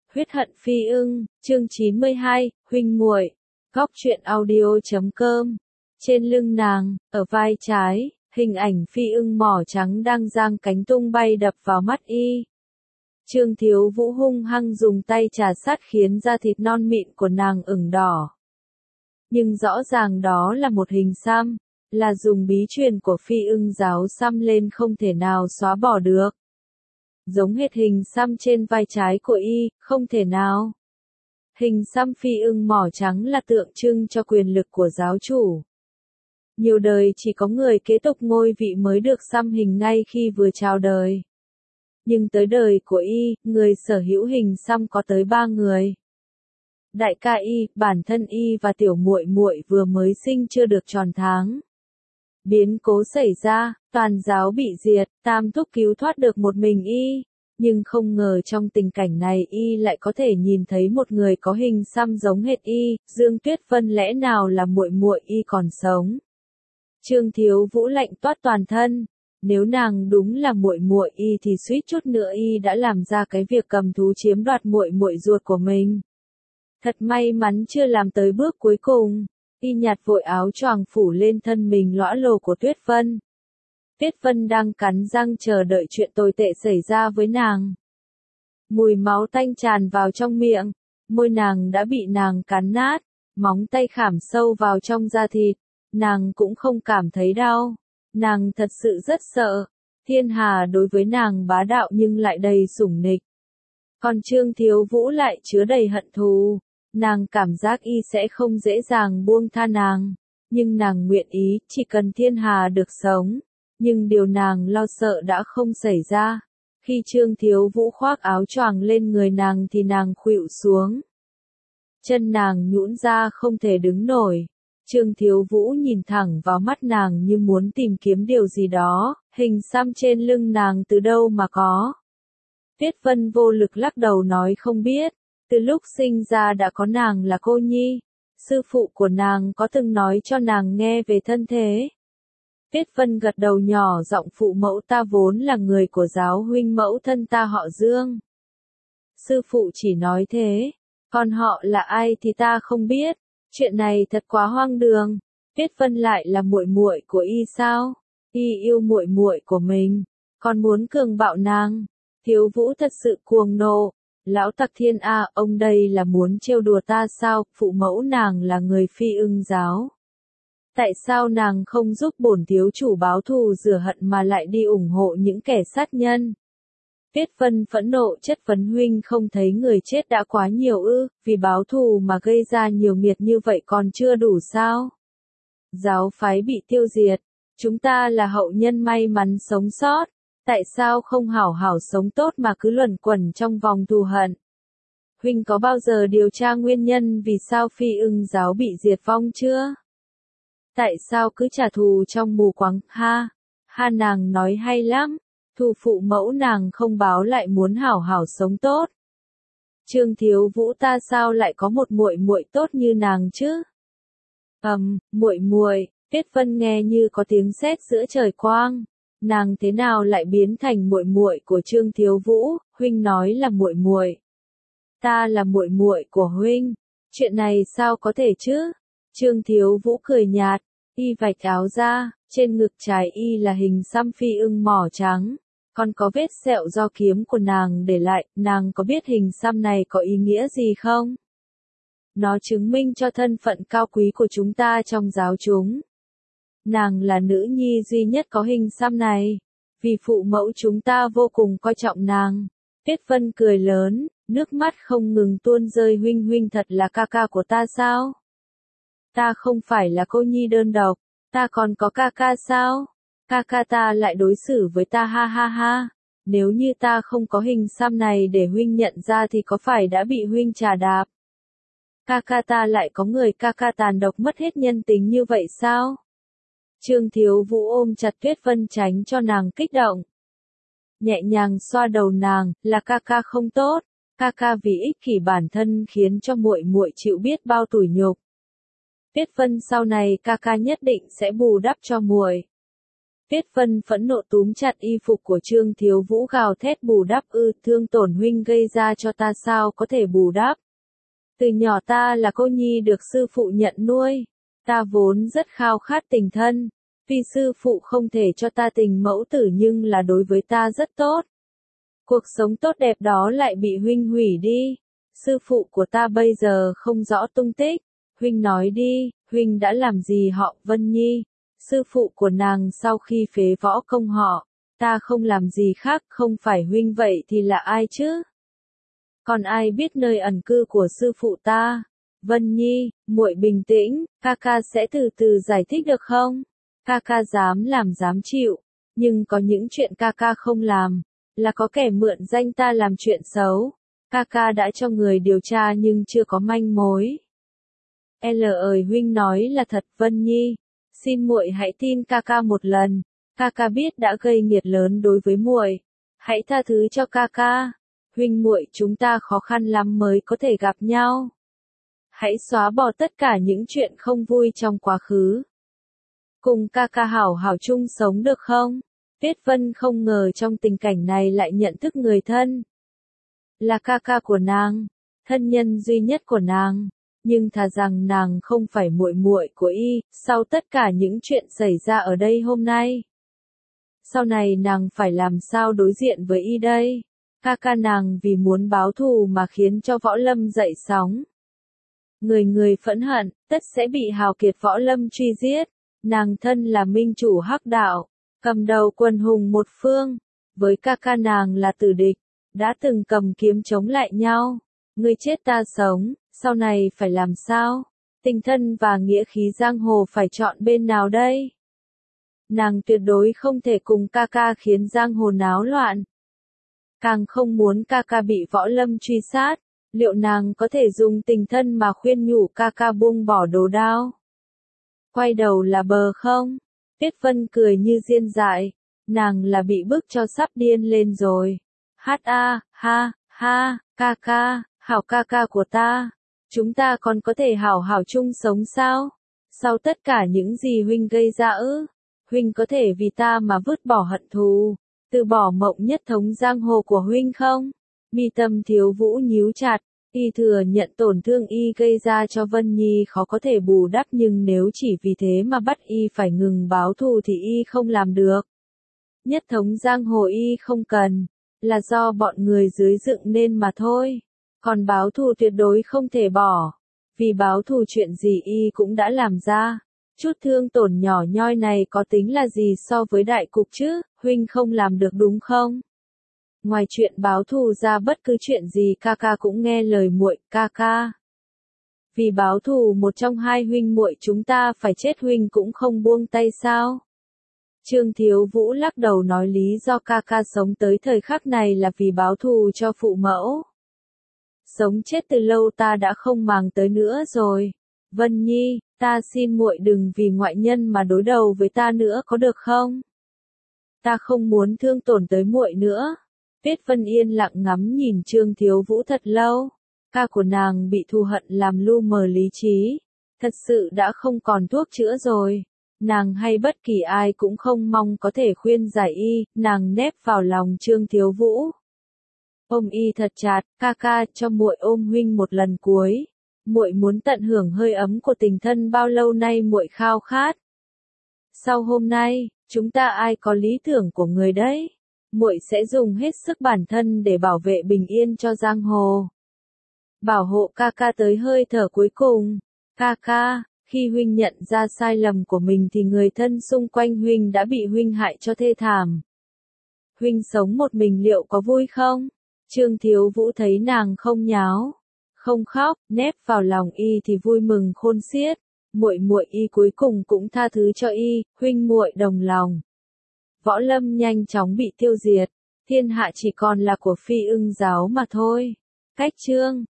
Huyết hận phi ưng, chương 92, huynh muội. Góc truyện audio.com. Trên lưng nàng, ở vai trái, hình ảnh phi ưng mỏ trắng đang giang cánh tung bay đập vào mắt y. Trương Thiếu Vũ hung hăng dùng tay trà sát khiến da thịt non mịn của nàng ửng đỏ. Nhưng rõ ràng đó là một hình xăm, là dùng bí truyền của phi ưng giáo xăm lên không thể nào xóa bỏ được. Giống hệt hình xăm trên vai trái của y, không thể nào. Hình xăm phi ưng mỏ trắng là tượng trưng cho quyền lực của giáo chủ. Nhiều đời chỉ có người kế tục ngôi vị mới được xăm hình ngay khi vừa chào đời. Nhưng tới đời của y, người sở hữu hình xăm có tới 3 người. Đại ca y, bản thân y và tiểu muội muội vừa mới sinh chưa được tròn tháng. Biến cố xảy ra, toàn giáo bị diệt, tam thúc cứu thoát được một mình y. Nhưng không ngờ trong tình cảnh này y lại có thể nhìn thấy một người có hình xăm giống hệt y, Dương Tuyết Vân lẽ nào là muội muội y còn sống. Trương Thiếu Vũ lạnh toát toàn thân, nếu nàng đúng là muội muội y thì suýt chút nữa y đã làm ra cái việc cầm thú chiếm đoạt muội muội ruột của mình. Thật may mắn chưa làm tới bước cuối cùng, y nhặt vội áo choàng phủ lên thân mình lõa lồ của Tuyết Vân. Tuyết Vân đang cắn răng chờ đợi chuyện tồi tệ xảy ra với nàng. Mùi máu tanh tràn vào trong miệng, môi nàng đã bị nàng cắn nát, móng tay khảm sâu vào trong da thịt, nàng cũng không cảm thấy đau. Nàng thật sự rất sợ, thiên hà đối với nàng bá đạo nhưng lại đầy sủng nịch. Còn Trương Thiếu Vũ lại chứa đầy hận thù, nàng cảm giác y sẽ không dễ dàng buông tha nàng, nhưng nàng nguyện ý, chỉ cần thiên hà được sống. Nhưng điều nàng lo sợ đã không xảy ra. Khi Trương Thiếu Vũ khoác áo choàng lên người nàng thì nàng khuỵu xuống. Chân nàng nhũn ra không thể đứng nổi. Trương Thiếu Vũ nhìn thẳng vào mắt nàng như muốn tìm kiếm điều gì đó, hình xăm trên lưng nàng từ đâu mà có. Tuyết Vân vô lực lắc đầu nói không biết, từ lúc sinh ra đã có nàng là cô nhi. Sư phụ của nàng có từng nói cho nàng nghe về thân thế. Tuyết Vân gật đầu nhỏ giọng phụ mẫu ta vốn là người của giáo huynh mẫu thân ta họ Dương. Sư phụ chỉ nói thế, còn họ là ai thì ta không biết, chuyện này thật quá hoang đường. Tuyết Vân lại là muội muội của y sao? Y yêu muội muội của mình, còn muốn cường bạo nàng. Thiếu Vũ thật sự cuồng nộ, lão tặc thiên a, ông đây là muốn trêu đùa ta sao? Phụ mẫu nàng là người phi ưng giáo. Tại sao nàng không giúp bổn thiếu chủ báo thù rửa hận mà lại đi ủng hộ những kẻ sát nhân? Tuyết Vân phẫn nộ chất vấn huynh không thấy người chết đã quá nhiều ư, vì báo thù mà gây ra nhiều nghiệt như vậy còn chưa đủ sao? Giáo phái bị tiêu diệt, chúng ta là hậu nhân may mắn sống sót, tại sao không hảo hảo sống tốt mà cứ luẩn quẩn trong vòng thù hận? Huynh có bao giờ điều tra nguyên nhân vì sao phi ưng giáo bị diệt vong chưa? Tại sao cứ trả thù trong mù quáng, ha nàng nói hay lắm, thù phụ mẫu nàng không báo lại muốn hảo hảo sống tốt. Trương Thiếu Vũ ta sao lại có một muội muội tốt như nàng chứ? Muội muội, Tuyết Vân nghe như có tiếng sét giữa trời quang, nàng thế nào lại biến thành muội muội của Trương Thiếu Vũ, huynh nói là muội muội. Ta là muội muội của huynh, chuyện này sao có thể chứ? Trương Thiếu Vũ cười nhạt, y vạch áo ra, trên ngực trái y là hình xăm phi ưng mỏ trắng, còn có vết sẹo do kiếm của nàng để lại, nàng có biết hình xăm này có ý nghĩa gì không? Nó chứng minh cho thân phận cao quý của chúng ta trong giáo chúng. Nàng là nữ nhi duy nhất có hình xăm này, vì phụ mẫu chúng ta vô cùng coi trọng nàng. Tuyết Vân cười lớn, nước mắt không ngừng tuôn rơi, huynh thật là ca ca của ta sao? Ta không phải là cô nhi đơn độc, ta còn có ca ca sao? Ca ca ta lại đối xử với ta ha. Nếu như ta không có hình xăm này để huynh nhận ra thì có phải đã bị huynh trà đạp? Ca ca ta lại có người ca ca tàn độc mất hết nhân tính như vậy sao? Trương Thiếu Vũ ôm chặt Tuyết Vân tránh cho nàng kích động. Nhẹ nhàng xoa đầu nàng, là ca ca không tốt, ca ca vì ích kỷ bản thân khiến cho muội muội chịu biết bao tủi nhục. Tuyết Vân sau này ca ca nhất định sẽ bù đắp cho muội. Tuyết Vân phẫn nộ túm chặt y phục của Trương Thiếu Vũ gào thét bù đắp thương tổn huynh gây ra cho ta sao có thể bù đắp. Từ nhỏ ta là cô nhi được sư phụ nhận nuôi, ta vốn rất khao khát tình thân, tuy sư phụ không thể cho ta tình mẫu tử nhưng là đối với ta rất tốt. Cuộc sống tốt đẹp đó lại bị huynh hủy đi, sư phụ của ta bây giờ không rõ tung tích, huynh nói đi, huynh đã làm gì họ Vân Nhi, sư phụ của nàng sau khi phế võ công họ, ta không làm gì khác không phải huynh vậy thì là ai chứ? Còn ai biết nơi ẩn cư của sư phụ ta? Vân Nhi, muội bình tĩnh, ca ca sẽ từ từ giải thích được không? Ca ca dám làm dám chịu, nhưng có những chuyện ca ca không làm, là có kẻ mượn danh ta làm chuyện xấu. Ca ca đã cho người điều tra nhưng chưa có manh mối. L ơi huynh nói là thật Vân Nhi, xin muội hãy tin ca ca một lần, ca ca biết đã gây nghiệt lớn đối với muội, hãy tha thứ cho ca ca. Huynh muội chúng ta khó khăn lắm mới có thể gặp nhau. Hãy xóa bỏ tất cả những chuyện không vui trong quá khứ. Cùng ca ca hảo hảo chung sống được không? Tuyết Vân không ngờ trong tình cảnh này lại nhận thức người thân. Là ca ca của nàng, thân nhân duy nhất của nàng, nhưng thà rằng nàng không phải muội muội của y, sau tất cả những chuyện xảy ra ở đây hôm nay. Sau này nàng phải làm sao đối diện với y đây? Ca ca nàng vì muốn báo thù mà khiến cho võ lâm dậy sóng. Người người phẫn hận, tất sẽ bị hào kiệt võ lâm truy giết. Nàng thân là minh chủ hắc đạo, cầm đầu quần hùng một phương, với ca ca nàng là tử địch, đã từng cầm kiếm chống lại nhau. Ngươi chết ta sống, sau này phải làm sao? Tình thân và nghĩa khí giang hồ phải chọn bên nào đây? Nàng tuyệt đối không thể cùng ca ca khiến giang hồ náo loạn. Càng không muốn ca ca bị võ lâm truy sát, liệu nàng có thể dùng tình thân mà khuyên nhủ ca ca buông bỏ đồ đao? Quay đầu là bờ không? Tuyết Vân cười như diên dại, nàng là bị bức cho sắp điên lên rồi. Ha, ca ca, hảo ca ca của ta, chúng ta còn có thể hảo hảo chung sống sao? Sau tất cả những gì huynh gây ra huynh có thể vì ta mà vứt bỏ hận thù, từ bỏ mộng nhất thống giang hồ của huynh không? Mi tâm Thiếu Vũ nhíu chặt, y thừa nhận tổn thương y gây ra cho Vân Nhi khó có thể bù đắp nhưng nếu chỉ vì thế mà bắt y phải ngừng báo thù thì y không làm được. Nhất thống giang hồ y không cần, là do bọn người dưới dựng nên mà thôi. Còn báo thù tuyệt đối không thể bỏ, vì báo thù chuyện gì y cũng đã làm ra. Chút thương tổn nhỏ nhoi này có tính là gì so với đại cục chứ, huynh không làm được đúng không? Ngoài chuyện báo thù ra bất cứ chuyện gì ca ca cũng nghe lời muội, ca ca. Vì báo thù một trong hai huynh muội chúng ta phải chết huynh cũng không buông tay sao? Trương Thiếu Vũ lắc đầu nói lý do ca ca sống tới thời khắc này là vì báo thù cho phụ mẫu. Sống chết từ lâu ta đã không màng tới nữa rồi. Vân Nhi, ta xin muội đừng vì ngoại nhân mà đối đầu với ta nữa có được không? Ta không muốn thương tổn tới muội nữa. Tuyết Vân yên lặng ngắm nhìn Trương Thiếu Vũ thật lâu. Ca của nàng bị thù hận làm lu mờ lý trí. Thật sự đã không còn thuốc chữa rồi. Nàng hay bất kỳ ai cũng không mong có thể khuyên giải y, nàng nép vào lòng Trương Thiếu Vũ. Ôm y thật chặt, ca ca cho muội ôm huynh một lần cuối. Muội muốn tận hưởng hơi ấm của tình thân bao lâu nay muội khao khát. Sau hôm nay, chúng ta ai có lý tưởng của người đấy? Muội sẽ dùng hết sức bản thân để bảo vệ bình yên cho giang hồ. Bảo hộ ca ca tới hơi thở cuối cùng. Ca ca, khi huynh nhận ra sai lầm của mình thì người thân xung quanh huynh đã bị huynh hại cho thê thảm. Huynh sống một mình liệu có vui không? Trương Thiếu Vũ thấy nàng không nháo, không khóc, nép vào lòng y thì vui mừng khôn xiết. Muội muội y cuối cùng cũng tha thứ cho y, huynh muội đồng lòng. Võ lâm nhanh chóng bị tiêu diệt, thiên hạ chỉ còn là của Phi Ưng giáo mà thôi. Cách chương